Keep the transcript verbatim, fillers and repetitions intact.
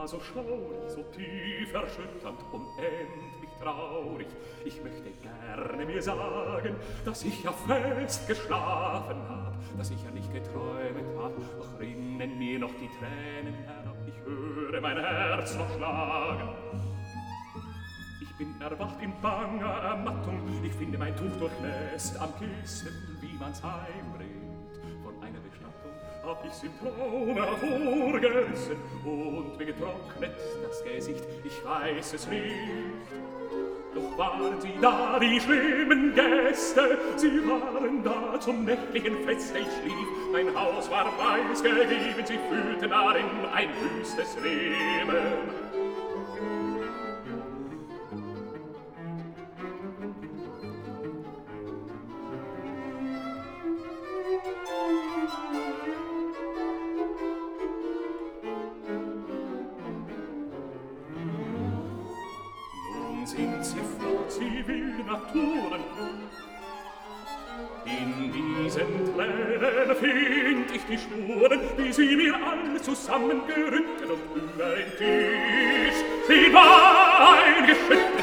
so schaurig, so tief erschütternd, unendlich traurig. Ich möchte gerne mir sagen, dass ich ja fest geschlafen hab, dass ich ja nicht geträumet hab, doch rinnen mir noch die Tränen herab, ich höre mein Herz noch schlagen. Ich bin erwacht in banger Ermattung, ich finde mein Tuch durchnässt am Kissen, wie man's heimbringt von einer Bestattung. Hab ich's im Traume hervorgerissen und mir getrocknet das Gesicht, ich weiß es nicht. Doch waren sie da, die schlimmen Gäste, sie waren da zum nächtlichen Feste, ich schlief, mein Haus war preisgegeben, sie fühlten darin ein wüstes Leben. Sind sie fort, sie will Naturen. In diesen Tränen find ich die Spuren, wie sie mir alle zusammengerückt und über den Tisch. Sie war ein Geschütz